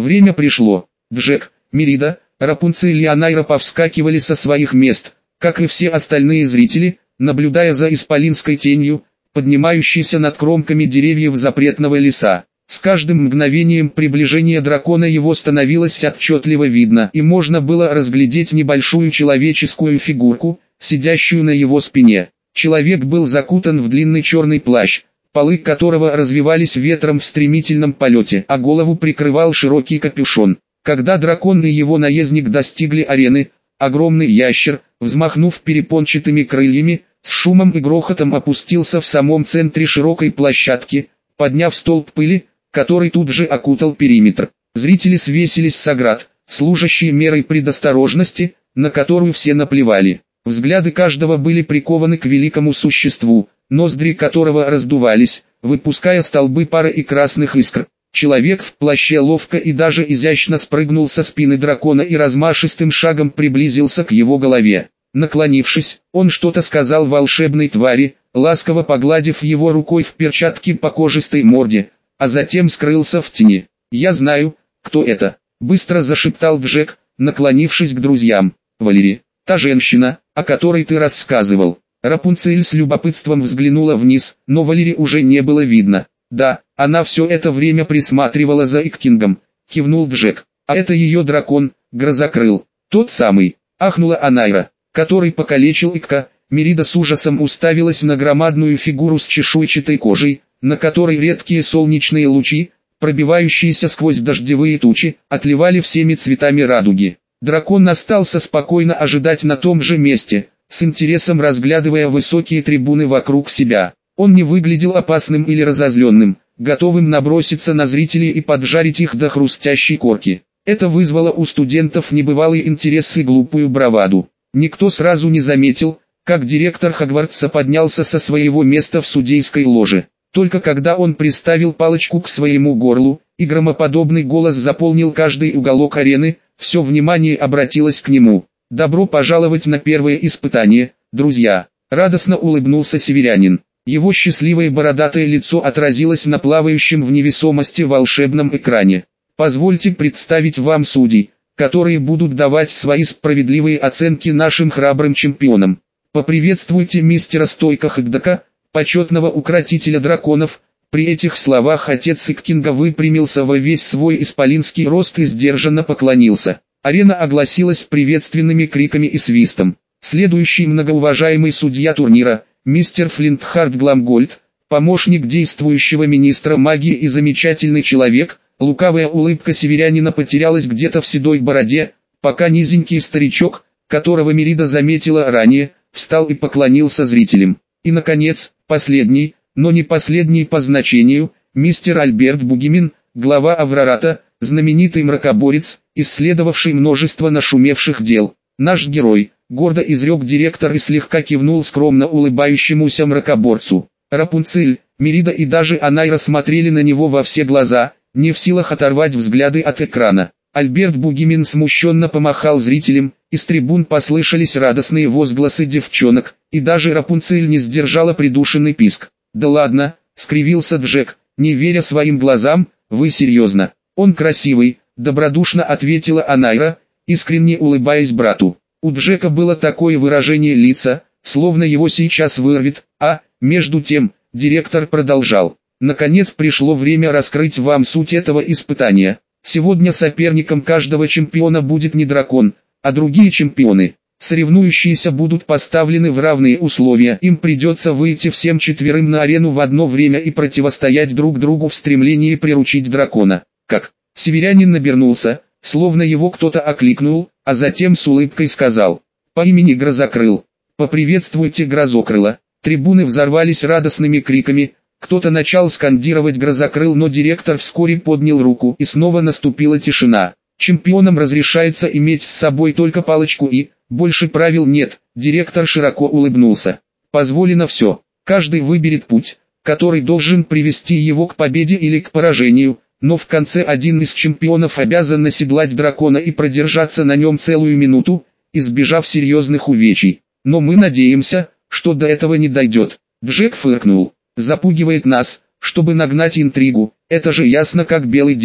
Время пришло. Джек, Мерида, Рапунцель и Анайра повскакивали со своих мест, как и все остальные зрители, наблюдая за исполинской тенью, поднимающейся над кромками деревьев запретного леса. С каждым мгновением приближения дракона его становилось отчетливо видно, и можно было разглядеть небольшую человеческую фигурку, сидящую на его спине. Человек был закутан в драконий черный плащ, полы которого развивались ветром в стремительном полете, а голову прикрывал широкий капюшон. Когда дракон и его наездник достигли арены, огромный ящер, взмахнув перепончатыми крыльями, с шумом и грохотом опустился в самом центре широкой площадки, подняв столб пыли, который тут же окутал периметр. Зрители свесились с оград, служащие мерой предосторожности, на которую все наплевали. Взгляды каждого были прикованы к великому существу, ноздри которого раздувались, выпуская столбы пара и красных искр. Человек в плаще ловко и даже изящно спрыгнул со спины дракона и размашистым шагом приблизился к его голове. Наклонившись, он что-то сказал волшебной твари, ласково погладив его рукой в перчатке по кожистой морде, а затем скрылся в тени. «Я знаю, кто это», — быстро зашептал Джек, наклонившись к друзьям. «Валери, та женщина, о которой ты рассказывал». Рапунцель с любопытством взглянула вниз, но Валери уже не было видно. «Да, она все это время присматривала за Иккингом», — кивнул Джек. «А это ее дракон, Грозокрыл, тот самый», — ахнула Анайра, который покалечил Икка. Мерида с ужасом уставилась на громадную фигуру с чешуйчатой кожей, на которой редкие солнечные лучи, пробивающиеся сквозь дождевые тучи, отливали всеми цветами радуги. Дракон остался спокойно ожидать на том же месте, с интересом разглядывая высокие трибуны вокруг себя. Он не выглядел опасным или разозленным, готовым наброситься на зрителей и поджарить их до хрустящей корки. Это вызвало у студентов небывалый интерес и глупую браваду. Никто сразу не заметил, как директор Хогвартса поднялся со своего места в судейской ложе. Только когда он приставил палочку к своему горлу, и громоподобный голос заполнил каждый уголок арены, все внимание обратилось к нему. «Добро пожаловать на первое испытание, друзья!» Радостно улыбнулся северянин. Его счастливое бородатое лицо отразилось на плавающем в невесомости волшебном экране. «Позвольте представить вам судей, которые будут давать свои справедливые оценки нашим храбрым чемпионам. Поприветствуйте мистера Стойка Хэгдака, почетного укротителя драконов». При этих словах отец Иккинга выпрямился во весь свой исполинский рост и сдержанно поклонился. Арена огласилась приветственными криками и свистом. Следующий многоуважаемый судья турнира, мистер Флинтхарт Гламгольд, помощник действующего министра магии и замечательный человек. Лукавая улыбка северянина потерялась где-то в седой бороде, пока низенький старичок, которого Мерида заметила ранее, встал и поклонился зрителям. И наконец, последний, но не последний по значению, мистер Альберт Бугимин, глава Аврората, знаменитый мракоборец, исследовавший множество нашумевших дел. «Наш герой», — гордо изрек директор и слегка кивнул скромно улыбающемуся мракоборцу. Рапунцель, Мерида и даже Анайра смотрели на него во все глаза, не в силах оторвать взгляды от экрана. Альберт Бугимин смущенно помахал зрителям, из трибун послышались радостные возгласы девчонок, и даже Рапунцель не сдержала придушенный писк. «Да ладно», — скривился Джек, не веря своим глазам, — «вы серьезно?» «Он красивый», — добродушно ответила Анайра, искренне улыбаясь брату. У Джека было такое выражение лица, словно его сейчас вырвет, между тем, директор продолжал. «Наконец пришло время раскрыть вам суть этого испытания. Сегодня соперником каждого чемпиона будет не дракон, а другие чемпионы. Соревнующиеся будут поставлены в равные условия. Им придется выйти всем четверым на арену в одно время и противостоять друг другу в стремлении приручить дракона». «Как?» Северянин набернулся, словно его кто-то окликнул, а затем с улыбкой сказал: «По имени Грозокрыл. Поприветствуйте Грозокрыла». Трибуны взорвались радостными криками. Кто-то начал скандировать «Грозокрыл», но директор вскоре поднял руку, и снова наступила тишина. «Чемпионам разрешается иметь с собой только палочку и, больше правил нет». Директор широко улыбнулся. «Позволено все. Каждый выберет путь, который должен привести его к победе или к поражению, но в конце один из чемпионов обязан оседлать дракона и продержаться на нем целую минуту, избежав серьезных увечий. Но мы надеемся, что до этого не дойдет». Джек фыркнул. «Запугивает нас, чтобы нагнать интригу, это же ясно как белый день.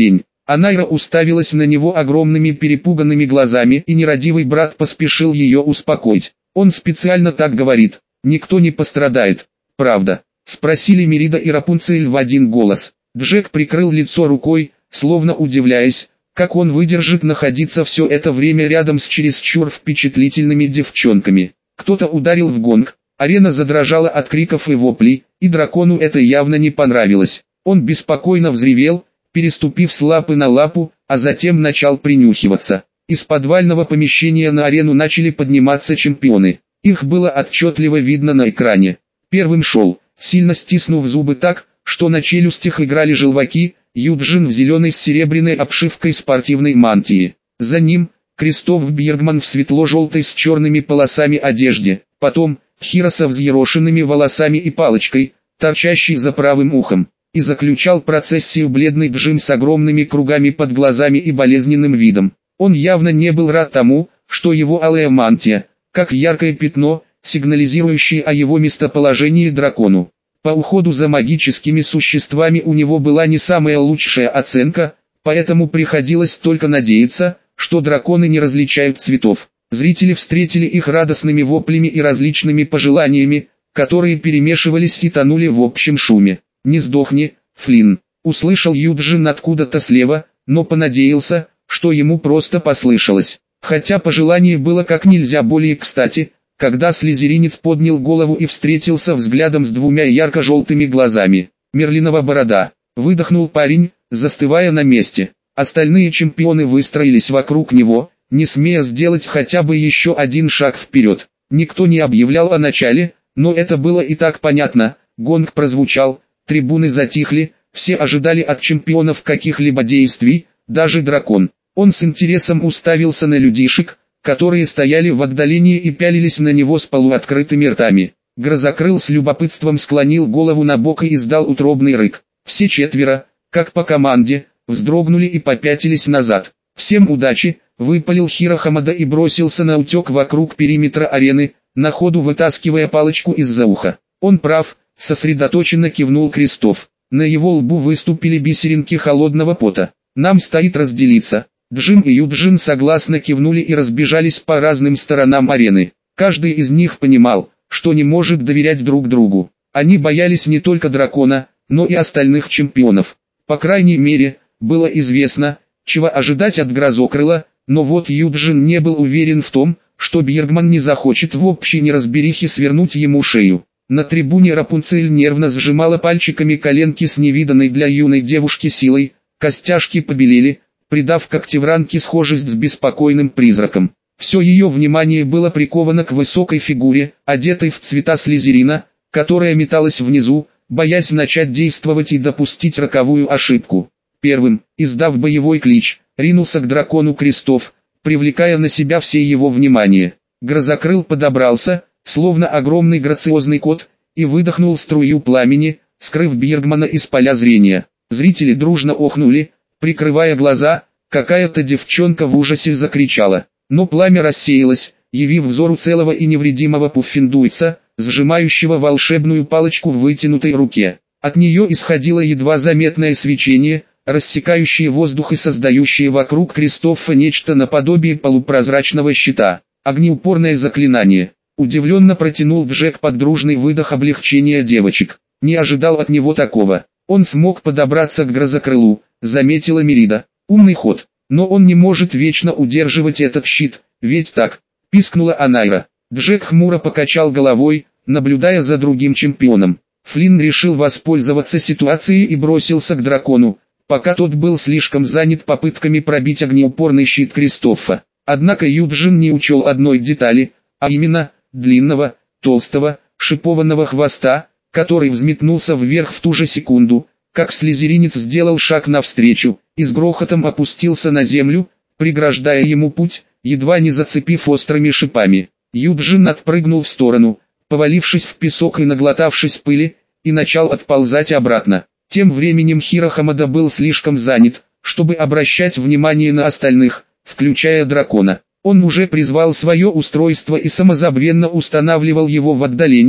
Анайра уставилась на него огромными перепуганными глазами, и нерадивый брат поспешил ее успокоить. Он специально так говорит, никто не пострадает, правда? Спросили Мерида и Рапунцель в один голос. Джек прикрыл лицо рукой, словно удивляясь, как он выдержит находиться все это время рядом с чересчур впечатлительными девчонками. Кто-то ударил в гонг, арена задрожала от криков и воплей, и дракону это явно не понравилось. Он беспокойно взревел, переступив с лапы на лапу, а затем начал принюхиваться. Из подвального помещения на арену начали подниматься чемпионы. Их было отчетливо видно на экране. Первым шел, сильно стиснув зубы так, что на челюстях играли желваки, Юджин в зеленой с серебряной обшивкой спортивной мантии. За ним, Кристоф Бьергман в светло-желтой с черными полосами одежде. Потом, Хиро со взъерошенными волосами и палочкой, торчащей за правым ухом. И заключал процессию бледный Джим с огромными кругами под глазами и болезненным видом. Он явно не был рад тому, что его алая мантия, как яркое пятно, сигнализирующее о его местоположении дракону. По уходу за магическими существами у него была не самая лучшая оценка, поэтому приходилось только надеяться, что драконы не различают цветов. Зрители встретили их радостными воплями и различными пожеланиями, которые перемешивались и тонули в общем шуме. «Не сдохни, Флинн», — услышал Юджин откуда-то слева, но понадеялся, что ему просто послышалось. Хотя пожелание было как нельзя более кстати, когда слизеринец поднял голову и встретился взглядом с двумя ярко-желтыми глазами. «Мерлинова борода», — выдохнул парень, застывая на месте. Остальные чемпионы выстроились вокруг него, не смея сделать хотя бы еще один шаг вперед. Никто не объявлял о начале, но это было и так понятно. Гонг прозвучал, трибуны затихли, все ожидали от чемпионов каких-либо действий, даже дракон. Он с интересом уставился на людишек, которые стояли в отдалении и пялились на него с полуоткрытыми ртами. Грозокрыл с любопытством склонил голову на бок и издал утробный рык. Все четверо, как по команде, вздрогнули и попятились назад. «Всем удачи!» — выпалил Хиро Хамада и бросился на утек вокруг периметра арены, на ходу вытаскивая палочку из-за уха. «Он прав», — сосредоточенно кивнул Кристоф. На его лбу выступили бисеринки холодного пота. «Нам стоит разделиться». Джим и Юджин согласно кивнули и разбежались по разным сторонам арены. Каждый из них понимал, что не может доверять друг другу. Они боялись не только дракона, но и остальных чемпионов. По крайней мере, было известно, чего ожидать от Грозокрыла, но вот Юджин не был уверен в том, что Бьергман не захочет в общей неразберихе свернуть ему шею. На трибуне Рапунцель нервно сжимала пальчиками коленки с невиданной для юной девушки силой, костяшки побелели, придав когтевранке схожесть с беспокойным призраком. Все ее внимание было приковано к высокой фигуре, одетой в цвета слизерина, которая металась внизу, боясь начать действовать и допустить роковую ошибку. Первым, издав боевой клич, ринулся к дракону Кристоф, привлекая на себя все его внимание. Грозокрыл подобрался, словно огромный грациозный кот, и выдохнул струю пламени, скрыв Бьергмана из поля зрения. Зрители дружно охнули, прикрывая глаза, какая-то девчонка в ужасе закричала. Но пламя рассеялось, явив взору целого и невредимого пуффиндуйца, сжимающего волшебную палочку в вытянутой руке. От нее исходило едва заметное свечение, рассекающее воздух и создающее вокруг Кристофа нечто наподобие полупрозрачного щита. Огнеупорное заклинание. Удивленно протянул Джек под дружный выдох облегчения девочек. Не ожидал от него такого. Он смог подобраться к Грозокрылу, заметила Мерида. Умный ход. Но он не может вечно удерживать этот щит, ведь так? Пискнула Анайра. Джек хмуро покачал головой, наблюдая за другим чемпионом. Флинн решил воспользоваться ситуацией и бросился к дракону, пока тот был слишком занят попытками пробить огнеупорный щит Кристофа. Однако Юджин не учел одной детали, а именно, длинного, толстого, шипованного хвоста, который взметнулся вверх в ту же секунду, как слизеринец сделал шаг навстречу, и с грохотом опустился на землю, преграждая ему путь, едва не зацепив острыми шипами. Юджин отпрыгнул в сторону, повалившись в песок и наглотавшись пыли, и начал отползать обратно. Тем временем Хиро Хамада был слишком занят, чтобы обращать внимание на остальных, включая дракона. Он уже призвал свое устройство и самозабвенно устанавливал его в отдалении,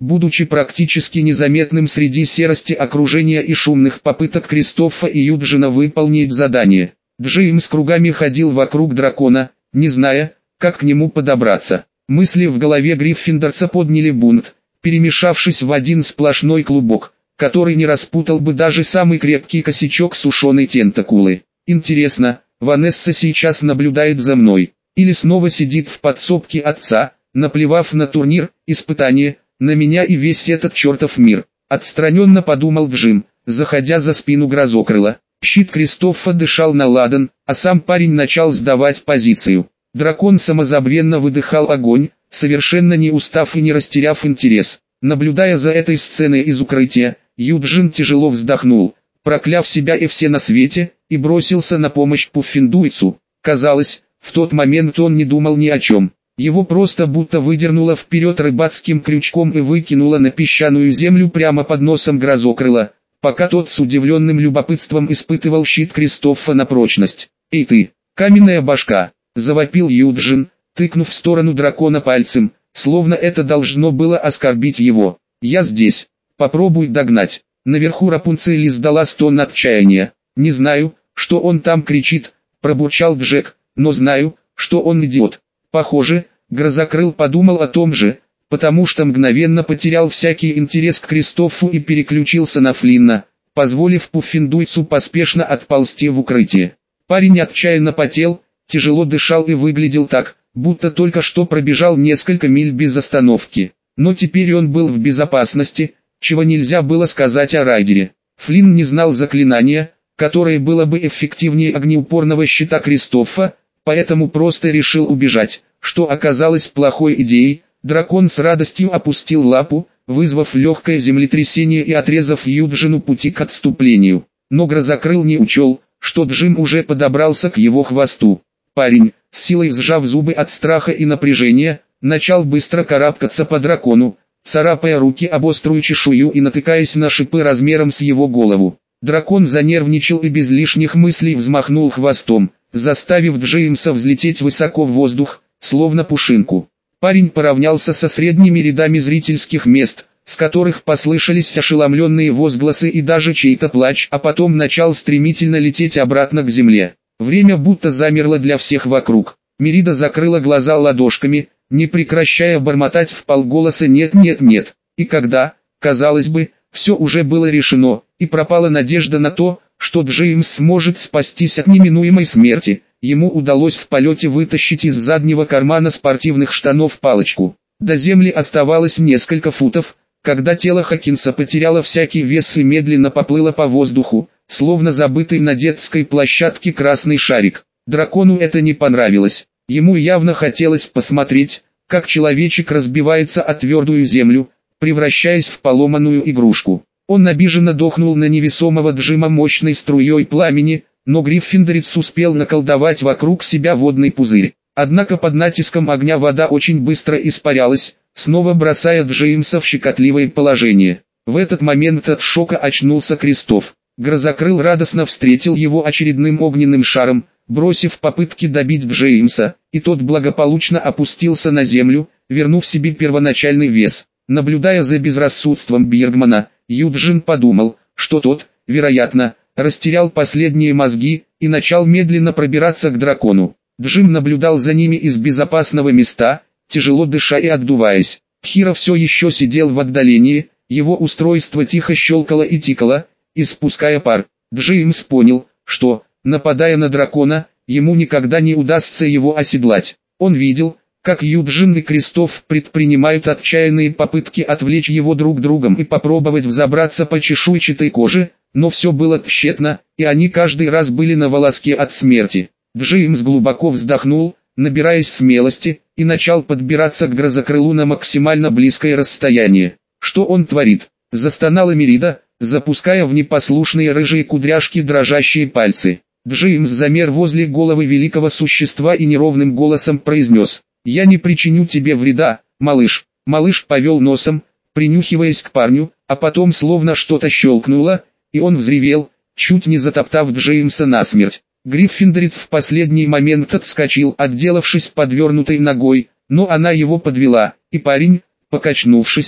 будучи практически незаметным среди серости окружения и шумных попыток Кристофа и Юджина выполнить задание. Джеймс кругами ходил вокруг дракона, не зная, как к нему подобраться. Мысли в голове гриффиндорца подняли бунт, перемешавшись в один сплошной клубок, который не распутал бы даже самый крепкий косячок сушеной тентакулы. Интересно, Ванесса сейчас наблюдает за мной, или снова сидит в подсобке отца, наплевав на турнир, испытание, на меня и весь этот чертов мир. Отстраненно подумал Джим, заходя за спину Грозокрыла. Щит Кристофа дышал на ладан, а сам парень начал сдавать позицию. Дракон самозабвенно выдыхал огонь, совершенно не устав и не растеряв интерес. Наблюдая за этой сценой из укрытия, Юджин тяжело вздохнул, прокляв себя и все на свете, и бросился на помощь Пуффендуйцу. Казалось, в тот момент он не думал ни о чем. Его просто будто выдернуло вперед рыбацким крючком и выкинуло на песчаную землю прямо под носом Грозокрыла, пока тот с удивленным любопытством испытывал щит Кристофа на прочность. «Эй ты, каменная башка!» — завопил Юджин, тыкнув в сторону дракона пальцем, словно это должно было оскорбить его. «Я здесь. Попробуй догнать». Наверху Рапунцель издала стон отчаяния. «Не знаю, что он там кричит», — пробурчал Джек, «но знаю, что он идиот». Похоже, Грозокрыл подумал о том же, потому что мгновенно потерял всякий интерес к Кристофу и переключился на Флинна, позволив Пуффендуйцу поспешно отползти в укрытие. Парень отчаянно потел, тяжело дышал и выглядел так, будто только что пробежал несколько миль без остановки. Но теперь он был в безопасности, чего нельзя было сказать о Райдере. Флинн не знал заклинания, которое было бы эффективнее огнеупорного щита Кристофа, поэтому просто решил убежать, что оказалось плохой идеей. Дракон с радостью опустил лапу, вызвав легкое землетрясение и отрезав Юджину пути к отступлению. Но Грозокрыл не учел, что Джим уже подобрался к его хвосту. Парень, с силой сжав зубы от страха и напряжения, начал быстро карабкаться по дракону, царапая руки об острую чешую и натыкаясь на шипы размером с его голову. Дракон занервничал и без лишних мыслей взмахнул хвостом, заставив Джеймса взлететь высоко в воздух, словно пушинку. Парень поравнялся со средними рядами зрительских мест, с которых послышались ошеломленные возгласы и даже чей-то плач, а потом начал стремительно лететь обратно к земле. Время будто замерло для всех вокруг. Мерида закрыла глаза ладошками, не прекращая бормотать вполголоса «нет, нет, нет». И когда, казалось бы, все уже было решено, и пропала надежда на то, что Джеймс сможет спастись от неминуемой смерти, ему удалось в полете вытащить из заднего кармана спортивных штанов палочку. До земли оставалось несколько футов, когда тело Хокинса потеряло всякий вес и медленно поплыло по воздуху, словно забытый на детской площадке красный шарик. Дракону это не понравилось. Ему явно хотелось посмотреть, как человечек разбивается о твердую землю, превращаясь в поломанную игрушку. Он обиженно дохнул на невесомого Джима мощной струей пламени, но Гриффиндорец успел наколдовать вокруг себя водный пузырь. Однако под натиском огня вода очень быстро испарялась, снова бросая Джеймса в щекотливое положение. В этот момент от шока очнулся Кристоф. Грозокрыл радостно встретил его очередным огненным шаром, бросив попытки добить Джеймса, и тот благополучно опустился на землю, вернув себе первоначальный вес. Наблюдая за безрассудством Биргмана, Юджин подумал, что тот, вероятно, растерял последние мозги и начал медленно пробираться к дракону. Джим наблюдал за ними из безопасного места, тяжело дыша и отдуваясь. Хиро все еще сидел в отдалении, его устройство тихо щелкало и тикало, испуская пар. Джеймс понял, что, нападая на дракона, ему никогда не удастся его оседлать. Он видел, как Юджин и Кристоф предпринимают отчаянные попытки отвлечь его друг другом и попробовать взобраться по чешуйчатой коже, но все было тщетно, и они каждый раз были на волоске от смерти. Джеймс глубоко вздохнул, набираясь смелости, и начал подбираться к Грозокрылу на максимально близкое расстояние. Что он творит? Застонала Мерида, запуская в непослушные рыжие кудряшки дрожащие пальцы. Джеймс замер возле головы великого существа и неровным голосом произнес: «Я не причиню тебе вреда, малыш». Малыш повел носом, принюхиваясь к парню, а потом словно что-то щелкнуло, и он взревел, чуть не затоптав Джеймса насмерть. Гриффиндорец в последний момент отскочил, отделавшись подвернутой ногой, но она его подвела, и парень, покачнувшись,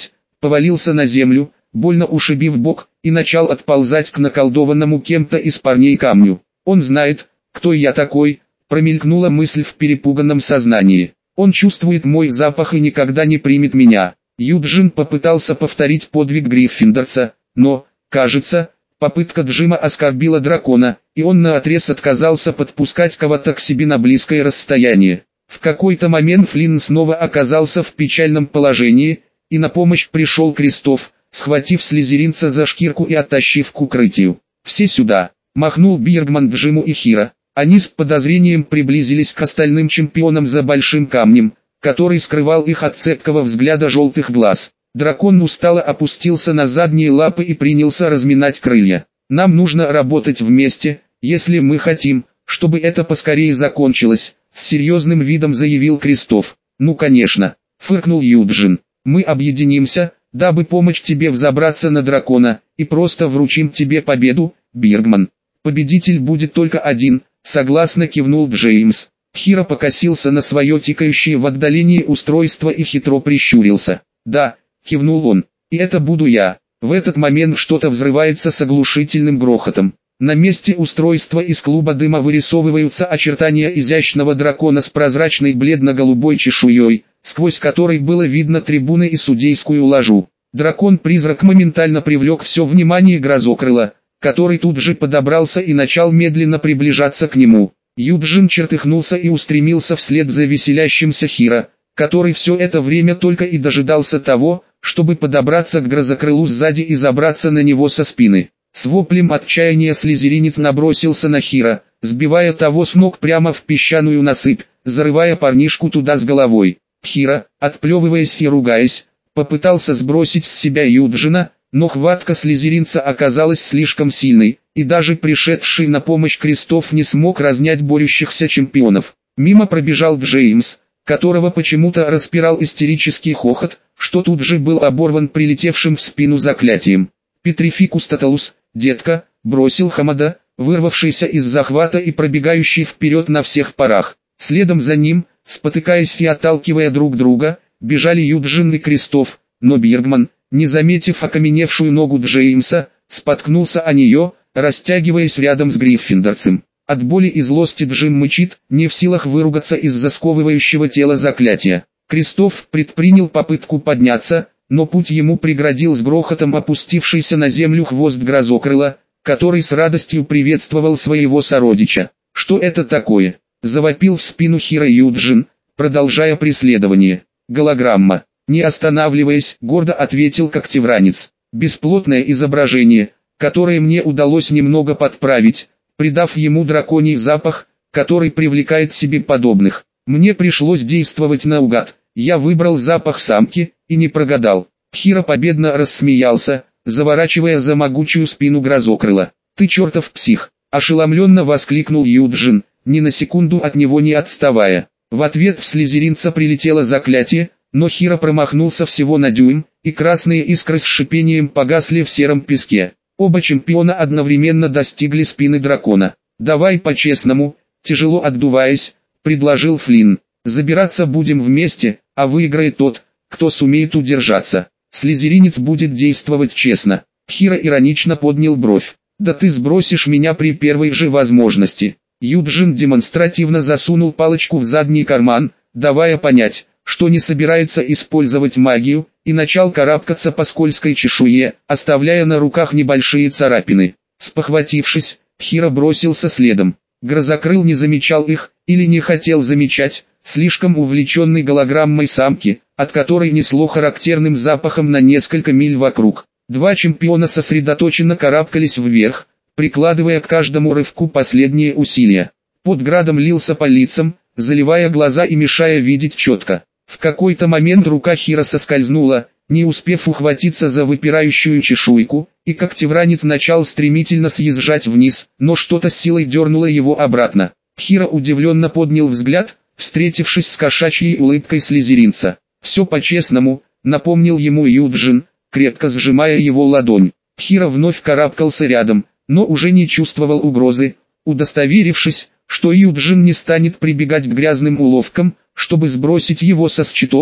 повалился на землю, больно ушибив бок, и начал отползать к наколдованному кем-то из парней камню. «Он знает, кто я такой», промелькнула мысль в перепуганном сознании. «Он чувствует мой запах и никогда не примет меня». Юджин попытался повторить подвиг гриффиндорца, но, кажется, попытка Джима оскорбила дракона, и он наотрез отказался подпускать кого-то к себе на близкое расстояние. В какой-то момент Флинн снова оказался в печальном положении, и на помощь пришел Кристоф, схватив слизеринца за шкирку и оттащив к укрытию. «Все сюда!» – махнул Биргман Джиму и Хиро. Они с подозрением приблизились к остальным чемпионам за большим камнем, который скрывал их от цепкого взгляда желтых глаз. Дракон устало опустился на задние лапы и принялся разминать крылья. «Нам нужно работать вместе, если мы хотим, чтобы это поскорее закончилось», — с серьезным видом заявил Кристоф. «Ну конечно», — фыркнул Юджин. «Мы объединимся, дабы помочь тебе взобраться на дракона, и просто вручим тебе победу, Биргман. Победитель будет только один», — согласно кивнул Джеймс. Хиро покосился на свое тикающее в отдалении устройство и хитро прищурился. «Да», — кивнул он, — «и это буду я». В этот момент что-то взрывается с оглушительным грохотом. На месте устройства из клуба дыма вырисовываются очертания изящного дракона с прозрачной бледно-голубой чешуей, сквозь которой было видно трибуны и судейскую ложу. Дракон-призрак моментально привлек все внимание Грозокрыла, который тут же подобрался и начал медленно приближаться к нему. Юджин чертыхнулся и устремился вслед за веселящимся Хиро, который все это время только и дожидался того, чтобы подобраться к Грозокрылу сзади и забраться на него со спины. С воплем отчаяния слизеринец набросился на Хиро, сбивая того с ног прямо в песчаную насыпь, зарывая парнишку туда с головой. Хиро, отплевываясь и ругаясь, попытался сбросить с себя Юджина, но хватка слизеринца оказалась слишком сильной, и даже пришедший на помощь Кристоф не смог разнять борющихся чемпионов. Мимо пробежал Джеймс, которого почему-то распирал истерический хохот, что тут же был оборван прилетевшим в спину заклятием. «Петрификус тоталус, детка», бросил Хамада, вырвавшийся из захвата и пробегающий вперед на всех парах. Следом за ним, спотыкаясь и отталкивая друг друга, бежали Юджин и Кристоф, но Биргман, не заметив окаменевшую ногу Джеймса, споткнулся о нее, растягиваясь рядом с гриффиндорцем. От боли и злости Джим мычит, не в силах выругаться из-за сковывающего тела заклятия. Кристоф предпринял попытку подняться, но путь ему преградил с грохотом опустившийся на землю хвост Грозокрыла, который с радостью приветствовал своего сородича. «Что это такое?» – завопил в спину Хиро Юджин, продолжая преследование. «Голограмма». Не останавливаясь, гордо ответил когтевранец. «Бесплотное изображение, которое мне удалось немного подправить, придав ему драконий запах, который привлекает к себе подобных. Мне пришлось действовать наугад, я выбрал запах самки, и не прогадал». Хиро победно рассмеялся, заворачивая за могучую спину Грозокрыла. «Ты чертов псих!» – ошеломленно воскликнул Юджин, ни на секунду от него не отставая. В ответ в слизеринца прилетело заклятие, но Хиро промахнулся всего на дюйм, и красные искры с шипением погасли в сером песке. Оба чемпиона одновременно достигли спины дракона. «Давай по-честному», тяжело отдуваясь, предложил Флинн. «Забираться будем вместе, а выиграет тот, кто сумеет удержаться. Слизеринец будет действовать честно». Хиро иронично поднял бровь. «Да ты сбросишь меня при первой же возможности». Юджин демонстративно засунул палочку в задний карман, давая понять, что не собирается использовать магию, и начал карабкаться по скользкой чешуе, оставляя на руках небольшие царапины. Спохватившись, Хиро бросился следом. Грозокрыл не замечал их, или не хотел замечать, слишком увлеченный голограммой самки, от которой несло характерным запахом на несколько миль вокруг. Два чемпиона сосредоточенно карабкались вверх, прикладывая к каждому рывку последние усилия. Под градом лился по лицам, заливая глаза и мешая видеть четко. В какой-то момент рука Хиро соскользнула, не успев ухватиться за выпирающую чешуйку, и когтевранец начал стремительно съезжать вниз, но что-то с силой дернуло его обратно. Хиро удивленно поднял взгляд, встретившись с кошачьей улыбкой слизеринца. «Все по-честному», — напомнил ему Юджин, крепко сжимая его ладонь. Хиро вновь карабкался рядом, но уже не чувствовал угрозы. Удостоверившись, что Юджин не станет прибегать к грязным уловкам, чтобы сбросить его со счетов,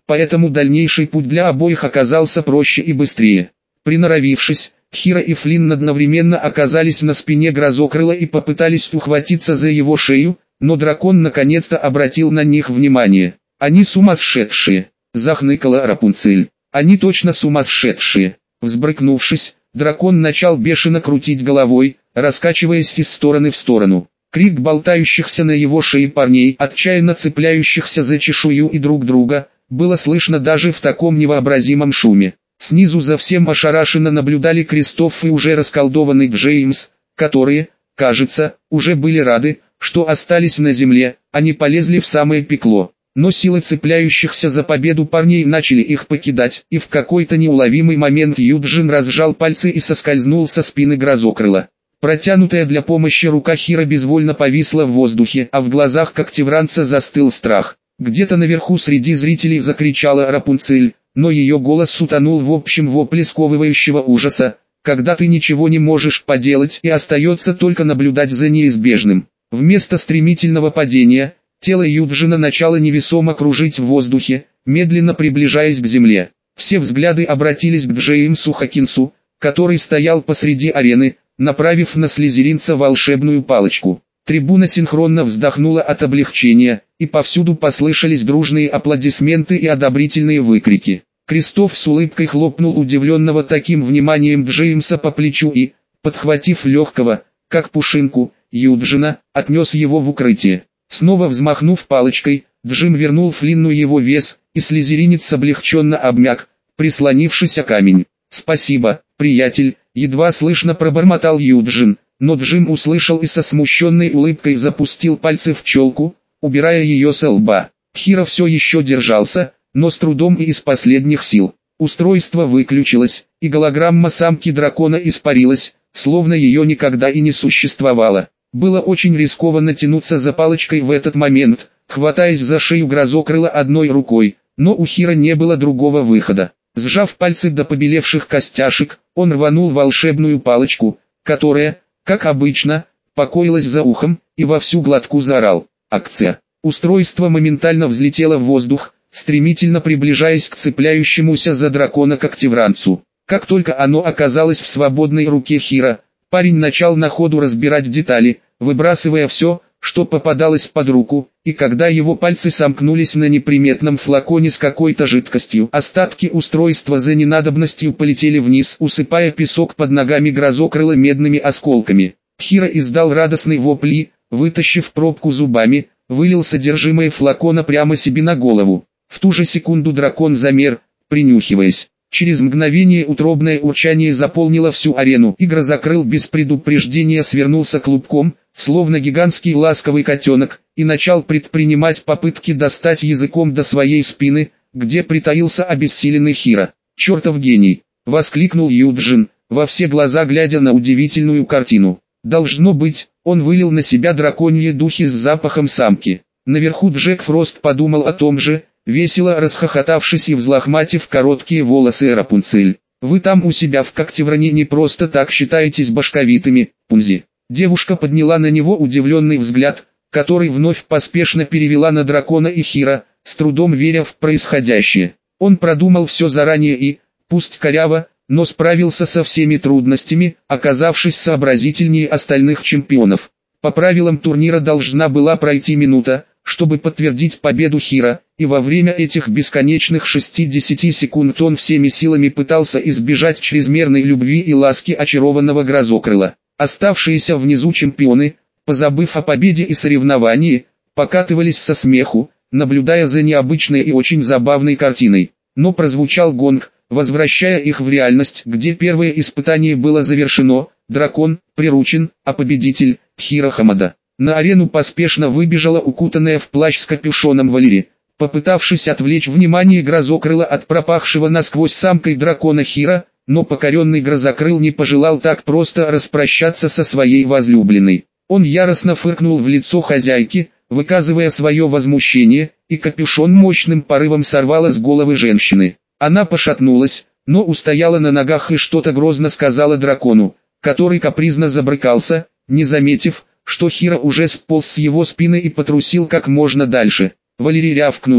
поэтому дальнейший путь для обоих оказался проще и быстрее. Приноровившись, Хиро и Флинн одновременно оказались на спине Грозокрыла и попытались ухватиться за его шею, но дракон наконец-то обратил на них внимание. «Они сумасшедшие!» — захныкала Рапунцель. «Они точно сумасшедшие!» Взбрыкнувшись, дракон начал бешено крутить головой, раскачиваясь из стороны в сторону. Крик болтающихся на его шее парней, отчаянно цепляющихся за чешую и друг друга, было слышно даже в таком невообразимом шуме. Снизу за всем ошарашенно наблюдали Кристоф и уже расколдованный Джеймс, которые, кажется, уже были рады, что остались на земле, они полезли в самое пекло. Но силы цепляющихся за победу парней начали их покидать, и в какой-то неуловимый момент Юджин разжал пальцы и соскользнул со спины Грозокрыла. Протянутая для помощи рука Хиро безвольно повисла в воздухе, а в глазах когтевранца застыл страх. Где-то наверху среди зрителей закричала Рапунцель, но ее голос утонул в общем вопле сковывающего ужаса, когда ты ничего не можешь поделать и остается только наблюдать за неизбежным. Вместо стремительного падения, тело Юджина начало невесомо кружить в воздухе, медленно приближаясь к земле. Все взгляды обратились к Джеймсу Хокинсу, который стоял посреди арены, направив на слизеринца волшебную палочку. Трибуна синхронно вздохнула от облегчения, и повсюду послышались дружные аплодисменты и одобрительные выкрики. Кристоф с улыбкой хлопнул удивленного таким вниманием Джеймса по плечу и, подхватив легкого, как пушинку, Юджина, отнес его в укрытие. Снова взмахнув палочкой, Джим вернул Флинну его вес, и слизеринец облегченно обмяк, прислонившись о камень. «Спасибо, приятель», — едва слышно пробормотал Юджин, но Джим услышал и со смущенной улыбкой запустил пальцы в челку, убирая ее со лба. Хиро все еще держался, но с трудом и из последних сил. Устройство выключилось, и голограмма самки дракона испарилась, словно ее никогда и не существовало. Было очень рискованно тянуться за палочкой в этот момент, хватаясь за шею Грозокрыла одной рукой, но у Хиро не было другого выхода. Сжав пальцы до побелевших костяшек, он рванул волшебную палочку, которая, как обычно, покоилась за ухом, и во всю глотку заорал. Акция. Устройство моментально взлетело в воздух, стремительно приближаясь к цепляющемуся за дракона когтевранцу. Как только оно оказалось в свободной руке Хиро, парень начал на ходу разбирать детали, выбрасывая все, что попадалось под руку, и когда его пальцы сомкнулись на неприметном флаконе с какой-то жидкостью, остатки устройства за ненадобностью полетели вниз, усыпая песок под ногами Грозокрыла медными осколками. Хиро издал радостный вопль и, вытащив пробку зубами, вылил содержимое флакона прямо себе на голову. В ту же секунду дракон замер, принюхиваясь. Через мгновение утробное урчание заполнило всю арену, и Грозокрыл без предупреждения свернулся клубком, словно гигантский ласковый котенок, и начал предпринимать попытки достать языком до своей спины, где притаился обессиленный Хиро. «Чертов гений!» — воскликнул Юджин, во все глаза глядя на удивительную картину. Должно быть, он вылил на себя драконьи духи с запахом самки. Наверху Джек Фрост подумал о том же, весело расхохотавшись и взлохматив короткие волосы Рапунцель. «Вы там у себя в Когтевране не просто так считаетесь башковитыми, Пунзи». Девушка подняла на него удивленный взгляд, который вновь поспешно перевела на дракона и Хиро, с трудом веря в происходящее. Он продумал все заранее и, пусть коряво, но справился со всеми трудностями, оказавшись сообразительнее остальных чемпионов. По правилам турнира должна была пройти минута, чтобы подтвердить победу Хиро, и во время этих бесконечных 60 секунд он всеми силами пытался избежать чрезмерной любви и ласки очарованного Грозокрыла. Оставшиеся внизу чемпионы, позабыв о победе и соревновании, покатывались со смеху, наблюдая за необычной и очень забавной картиной. Но прозвучал гонг, возвращая их в реальность, где первое испытание было завершено, дракон приручен, а победитель – Хиро Хамада. На арену поспешно выбежала укутанная в плащ с капюшоном Валери, попытавшись отвлечь внимание Грозокрыла от пропахшего насквозь самкой дракона Хиро, но покоренный Грозокрыл не пожелал так просто распрощаться со своей возлюбленной. Он яростно фыркнул в лицо хозяйки, выказывая свое возмущение, и капюшон мощным порывом сорвало с головы женщины. Она пошатнулась, но устояла на ногах и что-то грозно сказала дракону, который капризно забрыкался, не заметив, что Хиро уже сполз с его спины и потрусил как можно дальше. Валерия рявкнула,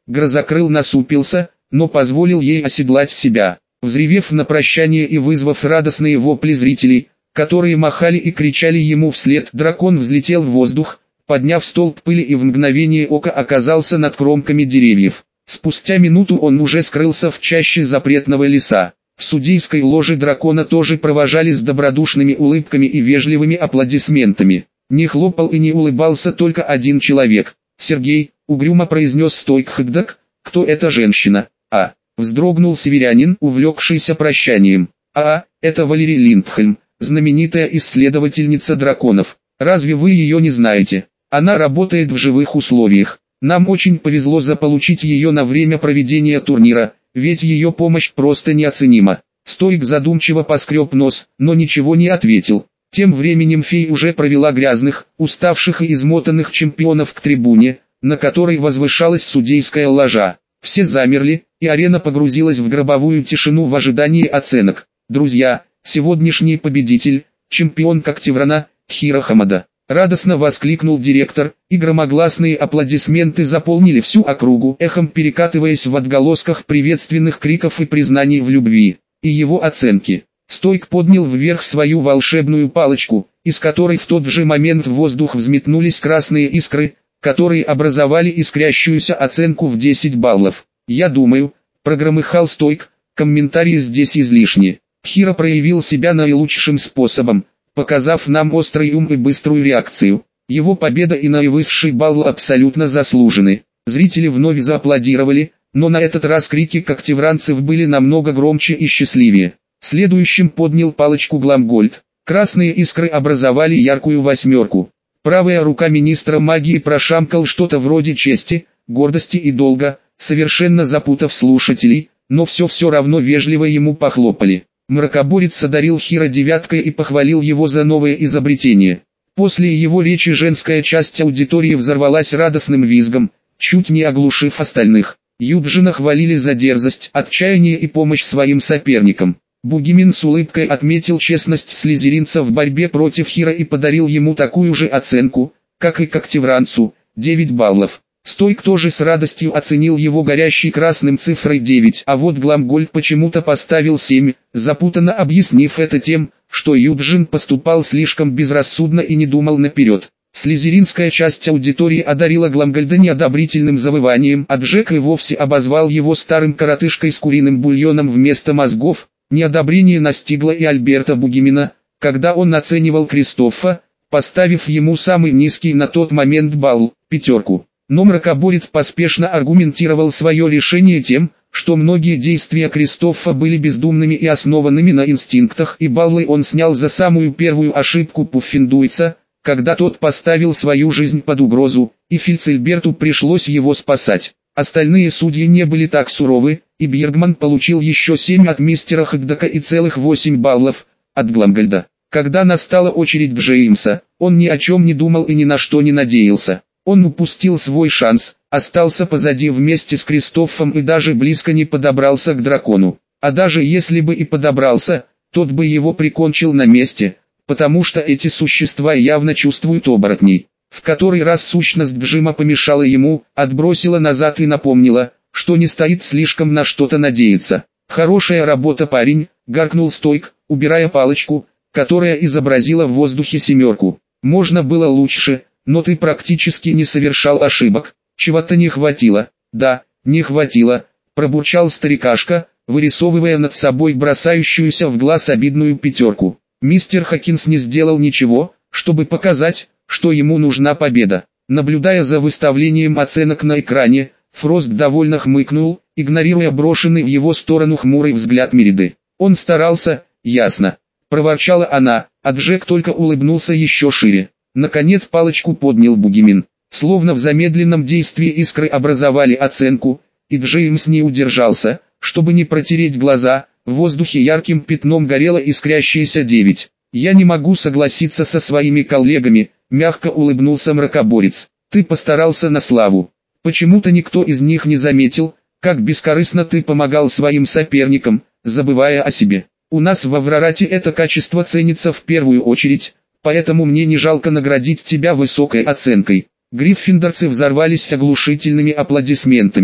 Грозокрыл насупился, но позволил ей оседлать себя. Взревев на прощание и вызвав радостные вопли зрителей, которые махали и кричали ему вслед, дракон взлетел в воздух, подняв столб пыли и в мгновение ока оказался над кромками деревьев. Спустя минуту он уже скрылся в чаще запретного леса. В судейской ложе дракона тоже провожали с добродушными улыбками и вежливыми аплодисментами. Не хлопал и не улыбался только один человек. «Сергей», — угрюмо произнес Стойк Хэгдак, — «кто эта женщина?» Вздрогнул северянин, увлекшийся прощанием. Это Валерий Линдхельм, знаменитая исследовательница драконов. Разве вы ее не знаете? Она работает в живых условиях. Нам очень повезло заполучить ее на время проведения турнира, ведь ее помощь просто неоценима». Стойк задумчиво поскреб нос, но ничего не ответил. Тем временем фей уже провела грязных, уставших и измотанных чемпионов к трибуне, на которой возвышалась судейская ложа. Все замерли, и арена погрузилась в гробовую тишину в ожидании оценок. «Друзья, сегодняшний победитель, чемпион Когтеврана, Хиро Хамада!» Радостно воскликнул директор, и громогласные аплодисменты заполнили всю округу, эхом перекатываясь в отголосках приветственных криков и признаний в любви. И его оценки. Стойк поднял вверх свою волшебную палочку, из которой в тот же момент в воздух взметнулись красные искры, которые образовали искрящуюся оценку в 10 баллов. «Я думаю», — прогромыхал Стойк, — «комментарии здесь излишни. Хиро проявил себя наилучшим способом, показав нам острый ум и быструю реакцию. Его победа и наивысший балл абсолютно заслужены». Зрители вновь зааплодировали, но на этот раз крики когтевранцев были намного громче и счастливее. Следующим поднял палочку Гламгольд. Красные искры образовали яркую восьмерку. Правая рука министра магии прошамкал что-то вроде чести, гордости и долга, совершенно запутав слушателей, но все равно вежливо ему похлопали. Мракоборец одарил Хиро девяткой и похвалил его за новое изобретение. После его речи женская часть аудитории взорвалась радостным визгом, чуть не оглушив остальных. Юджина хвалили за дерзость, отчаяние и помощь своим соперникам. Бугимин с улыбкой отметил честность слизеринца в борьбе против Хиро и подарил ему такую же оценку, как и когтевранцу, 9 баллов. Стойк тоже с радостью оценил его горящий красным цифрой 9, а вот Гламгольд почему-то поставил 7, запутанно объяснив это тем, что Юджин поступал слишком безрассудно и не думал наперед. Слизеринская часть аудитории одарила Гламгольда неодобрительным завыванием, а Джек и вовсе обозвал его старым коротышкой с куриным бульоном вместо мозгов. Неодобрение настигло и Альберта Бугимина, когда он оценивал Кристофа, поставив ему самый низкий на тот момент балл, 5. Но мракоборец поспешно аргументировал свое решение тем, что многие действия Кристофа были бездумными и основанными на инстинктах, и баллы он снял за самую первую ошибку Пуффендуйца, когда тот поставил свою жизнь под угрозу, и Фильцельберту пришлось его спасать. Остальные судьи не были так суровы, и Бьергман получил еще 7 от мистера Хэгдака и целых 8 баллов от Гламгольда. Когда настала очередь Джеймса, он ни о чем не думал и ни на что не надеялся. Он упустил свой шанс, остался позади вместе с Кристофом и даже близко не подобрался к дракону. А даже если бы и подобрался, тот бы его прикончил на месте, потому что эти существа явно чувствуют оборотней. В который раз сущность Джима помешала ему, отбросила назад и напомнила, что не стоит слишком на что-то надеяться. «Хорошая работа, парень», — гаркнул Стойк, убирая палочку, которая изобразила в воздухе 7. «Можно было лучше, но ты практически не совершал ошибок. Чего-то не хватило». «Да, не хватило», — пробурчал старикашка, вырисовывая над собой бросающуюся в глаз обидную 5. Мистер Хокинс не сделал ничего, чтобы показать, что ему нужна победа. Наблюдая за выставлением оценок на экране, Фрост довольно хмыкнул, игнорируя брошенный в его сторону хмурый взгляд Мериды. «Он старался, ясно», — проворчала она, а Джек только улыбнулся еще шире. Наконец палочку поднял Бугимин. Словно в замедленном действии искры образовали оценку, и Джеймс не удержался, чтобы не протереть глаза, в воздухе ярким пятном горело искрящееся 9. «Я не могу согласиться со своими коллегами», — мягко улыбнулся мракоборец. «Ты постарался на славу. Почему-то никто из них не заметил, как бескорыстно ты помогал своим соперникам, забывая о себе. У нас в Аврорате это качество ценится в первую очередь, поэтому мне не жалко наградить тебя высокой оценкой». Гриффиндорцы взорвались оглушительными аплодисментами.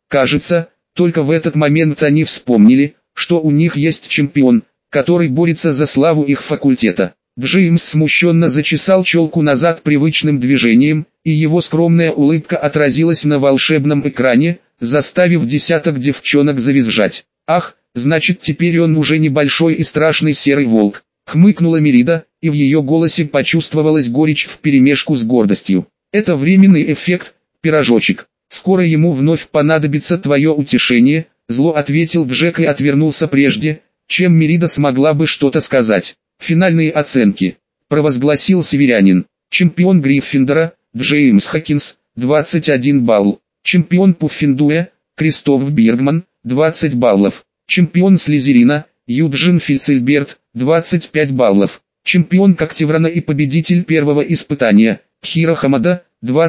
Кажется, только в этот момент они вспомнили, что у них есть чемпион, который борется за славу их факультета. Джеймс смущенно зачесал челку назад привычным движением, и его скромная улыбка отразилась на волшебном экране, заставив десяток девчонок завизжать. «Ах, значит теперь он уже небольшой и страшный серый волк», — хмыкнула Мерида, и в ее голосе почувствовалась горечь вперемешку с гордостью. «Это временный эффект, пирожочек. Скоро ему вновь понадобится твое утешение», — зло ответил Джек и отвернулся прежде, чем Мерида смогла бы что-то сказать. «Финальные оценки», — провозгласил северянин. Чемпион Гриффиндора, Джеймс Хокинс, 21 балл. Чемпион Пуффендуя, Кристоф Биргман, 20 баллов. Чемпион Слизерина, Юджин Фицельберт, 25 баллов. Чемпион Когтеврана и победитель первого испытания, Хиро Хамада,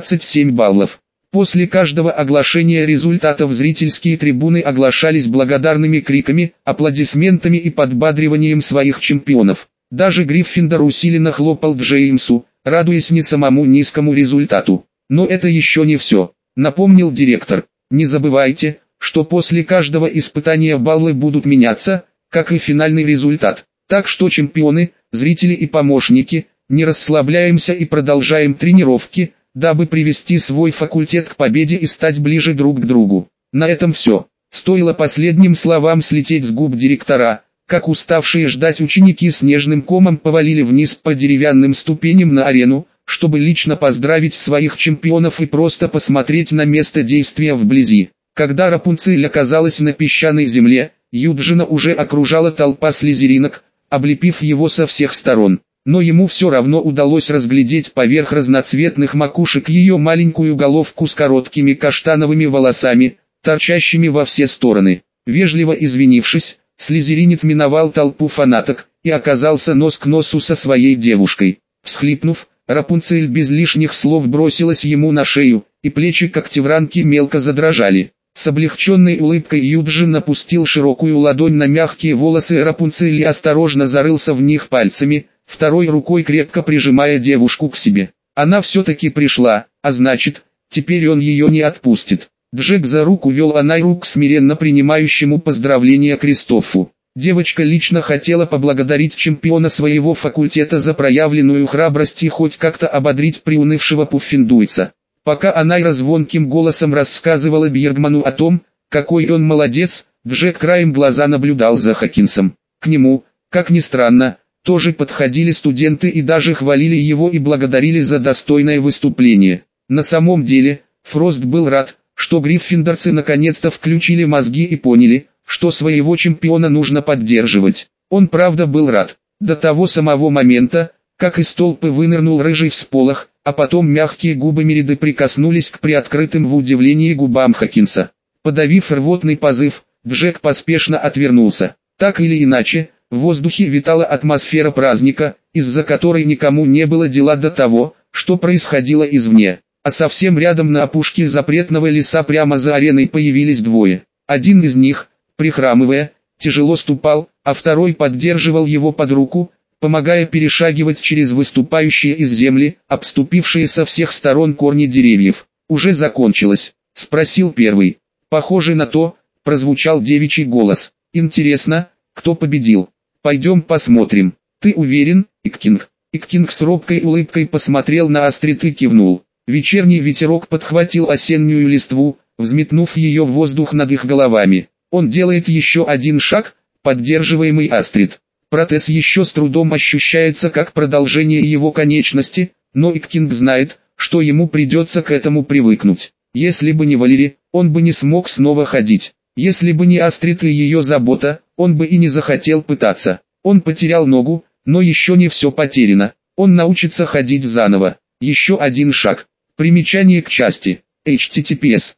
27 баллов. После каждого оглашения результатов зрительские трибуны оглашались благодарными криками, аплодисментами и подбадриванием своих чемпионов. Даже Гриффиндор усиленно хлопал Джеймсу, радуясь не самому низкому результату. Но это еще не все, напомнил директор. Не забывайте, что после каждого испытания баллы будут меняться, как и финальный результат. Так что чемпионы, зрители и помощники, не расслабляемся и продолжаем тренировки, дабы привести свой факультет к победе и стать ближе друг к другу. На этом все. Стоило последним словам слететь с губ директора, как уставшие ждать ученики снежным комом повалили вниз по деревянным ступеням на арену, чтобы лично поздравить своих чемпионов и просто посмотреть на место действия вблизи. Когда Рапунцель оказалась на песчаной земле, Юджина уже окружала толпа слизеринок, облепив его со всех сторон. Но ему все равно удалось разглядеть поверх разноцветных макушек ее маленькую головку с короткими каштановыми волосами, торчащими во все стороны. Вежливо извинившись, слизеринец миновал толпу фанаток и оказался нос к носу со своей девушкой. Всхлипнув, Рапунцель без лишних слов бросилась ему на шею, и плечи когтевранки мелко задрожали. С облегченной улыбкой Юджин опустил широкую ладонь на мягкие волосы Рапунцель и осторожно зарылся в них пальцами, второй рукой крепко прижимая девушку к себе. Она все-таки пришла, а значит, теперь он ее не отпустит. Джек за руку вел Анайру к смиренно принимающему поздравления Кристофу. Девочка лично хотела поблагодарить чемпиона своего факультета за проявленную храбрость и хоть как-то ободрить приунывшего пуффендуйца. Пока Анайра звонким голосом рассказывала Биргману о том, какой он молодец, Джек краем глаза наблюдал за Хокинсом. К нему, как ни странно, тоже подходили студенты и даже хвалили его и благодарили за достойное выступление. На самом деле, Фрост был рад, что гриффиндорцы наконец-то включили мозги и поняли, что своего чемпиона нужно поддерживать. Он правда был рад, до того самого момента, как из толпы вынырнул рыжий всполох, а потом мягкие губы Мериды прикоснулись к приоткрытым в удивлении губам Хокинса. Подавив рвотный позыв, Джек поспешно отвернулся. Так или иначе, в воздухе витала атмосфера праздника, из-за которой никому не было дела до того, что происходило извне. А совсем рядом на опушке запретного леса прямо за ареной появились двое. Один из них, прихрамывая, тяжело ступал, а второй поддерживал его под руку, помогая перешагивать через выступающие из земли, обступившие со всех сторон корни деревьев. «Уже закончилось?» — спросил первый. «Похоже на то», — прозвучал девичий голос. «Интересно, кто победил? Пойдем посмотрим». «Ты уверен, Иккинг?» Иккинг с робкой улыбкой посмотрел на Астрид и кивнул. Вечерний ветерок подхватил осеннюю листву, взметнув ее в воздух над их головами. Он делает еще один шаг, поддерживаемый Астрид. Протез еще с трудом ощущается как продолжение его конечности, но Иккинг знает, что ему придется к этому привыкнуть. Если бы не Валери, он бы не смог снова ходить. Если бы не Астрид и ее забота, он бы и не захотел пытаться. Он потерял ногу, но еще не все потеряно. Он научится ходить заново. Еще один шаг. Примечание к части. https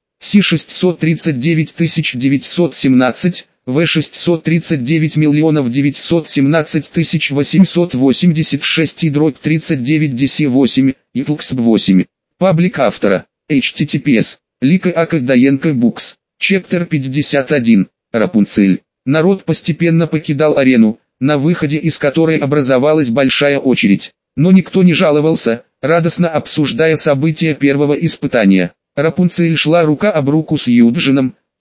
C639917, V639917886-39DC8, ETLXB8. Паблик автора. https Лика Акадаенко Books. Чептер 51. Рапунцель. Народ постепенно покидал арену, на выходе из которой образовалась большая очередь. Но никто не жаловался, радостно обсуждая события первого испытания. Рапунцель шла рука об руку с Юджином,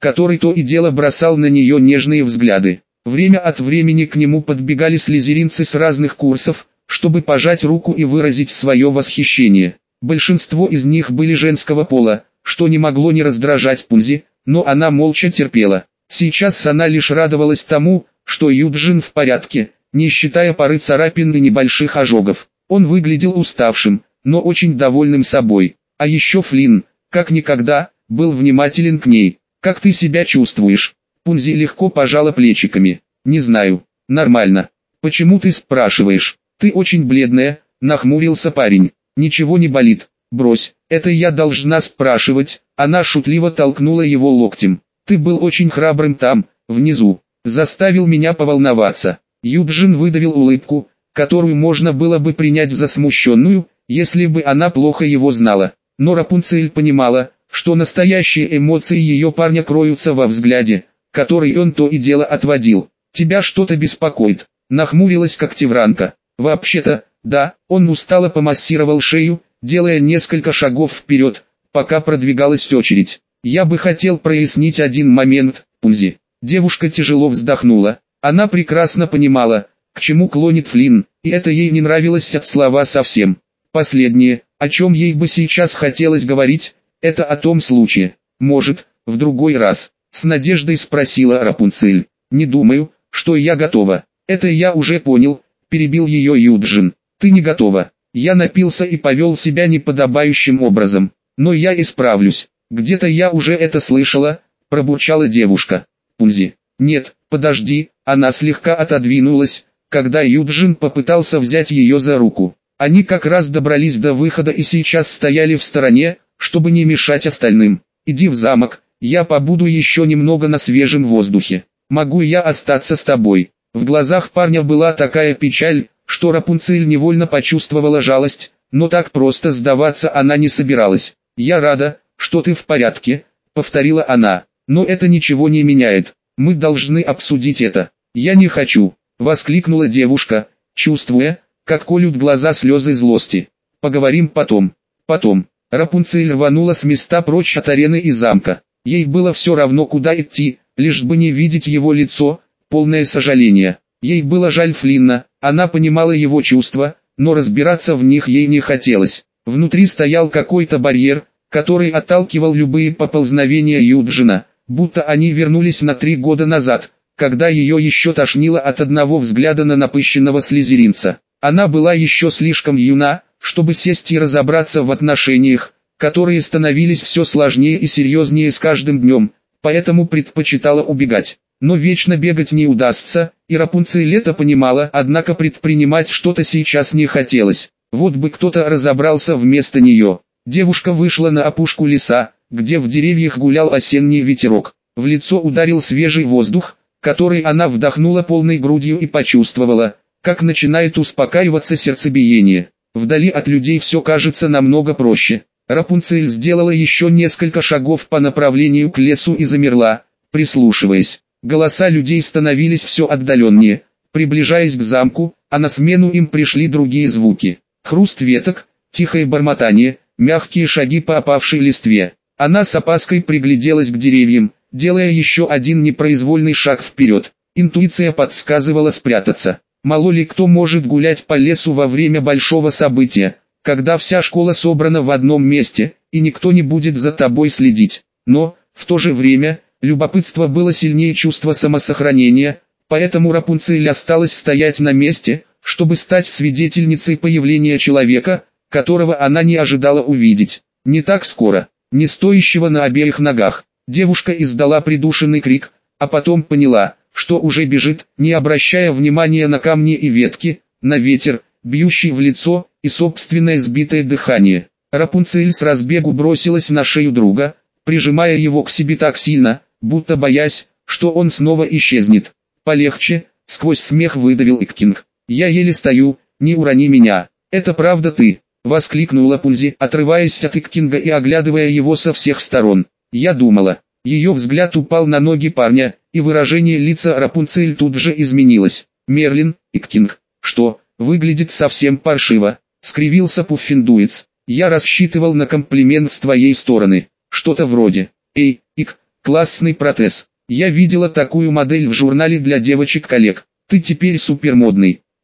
который то и дело бросал на нее нежные взгляды. Время от времени к нему подбегали слизеринцы с разных курсов, чтобы пожать руку и выразить свое восхищение. Большинство из них были женского пола, что не могло не раздражать Пунзи, но она молча терпела. Сейчас она лишь радовалась тому, что Юджин в порядке, не считая пары царапин и небольших ожогов. Он выглядел уставшим, но очень довольным собой. А еще Флинн, как никогда, был внимателен к ней. «Как ты себя чувствуешь?» Пунзи легко пожала плечиками. «Не знаю. Нормально. Почему ты спрашиваешь? Ты очень бледная», нахмурился парень. «Ничего не болит. Брось, это я должна спрашивать». Она шутливо толкнула его локтем. «Ты был очень храбрым там, внизу. Заставил меня поволноваться». Юджин выдавил улыбку, которую можно было бы принять за смущенную, если бы она плохо его знала. Но Рапунцель понимала, что настоящие эмоции ее парня кроются во взгляде, который он то и дело отводил. «Тебя что-то беспокоит?» Нахмурилась Когтевранка. «Вообще-то, да». Он устало помассировал шею, делая несколько шагов вперед, пока продвигалась очередь. «Я бы хотел прояснить один момент, Пунзи». Девушка тяжело вздохнула. Она прекрасно понимала, к чему клонит Флинн, и это ей не нравилось от слова совсем. Последнее, о чем ей бы сейчас хотелось говорить, это о том случае. «Может, в другой раз?» С надеждой спросила Рапунцель. «Не думаю, что я готова». «Это я уже понял», перебил ее Юджин. «Ты не готова». Я напился и повел себя неподобающим образом. «Но я исправлюсь». «Где-то я уже это слышала», пробурчала девушка. «Пунзи». «Нет, подожди». Она слегка отодвинулась, когда Юджин попытался взять ее за руку. Они как раз добрались до выхода и сейчас стояли в стороне, чтобы не мешать остальным. «Иди в замок, я побуду еще немного на свежем воздухе. Могу я остаться с тобой?» В глазах парня была такая печаль, что Рапунцель невольно почувствовала жалость, но так просто сдаваться она не собиралась. «Я рада, что ты в порядке», — повторила она, — «но это ничего не меняет. Мы должны обсудить это». «Я не хочу», — воскликнула девушка, чувствуя, как колют глаза слезы злости. «Поговорим потом». «Потом». Рапунцель рванула с места прочь от арены и замка. Ей было все равно куда идти, лишь бы не видеть его лицо, полное сожаления. Ей было жаль Флинна, она понимала его чувства, но разбираться в них ей не хотелось. Внутри стоял какой-то барьер, который отталкивал любые поползновения Юджина, будто они вернулись на 3 года назад, когда ее еще тошнило от одного взгляда на напыщенного слизеринца. Она была еще слишком юна, чтобы сесть и разобраться в отношениях, которые становились все сложнее и серьезнее с каждым днем, поэтому предпочитала убегать. Но вечно бегать не удастся, и Рапунцель это понимала, однако предпринимать что-то сейчас не хотелось. Вот бы кто-то разобрался вместо нее. Девушка вышла на опушку леса, где в деревьях гулял осенний ветерок. В лицо ударил свежий воздух, который она вдохнула полной грудью и почувствовала, как начинает успокаиваться сердцебиение. Вдали от людей все кажется намного проще. Рапунцель сделала еще несколько шагов по направлению к лесу и замерла, прислушиваясь. Голоса людей становились все отдаленнее, приближаясь к замку, а на смену им пришли другие звуки. Хруст веток, тихое бормотание, мягкие шаги по опавшей листве. Она с опаской пригляделась к деревьям, делая еще один непроизвольный шаг вперед. Интуиция подсказывала спрятаться. Мало ли кто может гулять по лесу во время большого события, когда вся школа собрана в одном месте, и никто не будет за тобой следить. Но, в то же время, любопытство было сильнее чувства самосохранения, поэтому Рапунцель осталась стоять на месте, чтобы стать свидетельницей появления человека, которого она не ожидала увидеть. Не так скоро, не стоящего на обеих ногах. Девушка издала придушенный крик, а потом поняла, что уже бежит, не обращая внимания на камни и ветки, на ветер, бьющий в лицо, и собственное сбитое дыхание. Рапунцель с разбегу бросилась на шею друга, прижимая его к себе так сильно, будто боясь, что он снова исчезнет. «Полегче», — сквозь смех выдавил Иккинг. «Я еле стою, не урони меня». «Это правда ты?» — воскликнула Пунзи, отрываясь от Иккинга и оглядывая его со всех сторон. «Я думала». Ее взгляд упал на ноги парня, и выражение лица Рапунцель тут же изменилось. «Мерлин, Иккинг, что, выглядит совсем паршиво», — скривился Пуффиндуец. «Я рассчитывал на комплимент с твоей стороны, что-то вроде. Эй, Ик, Классный протез. Я видела такую модель в журнале для девочек-коллег. Ты теперь супермодный.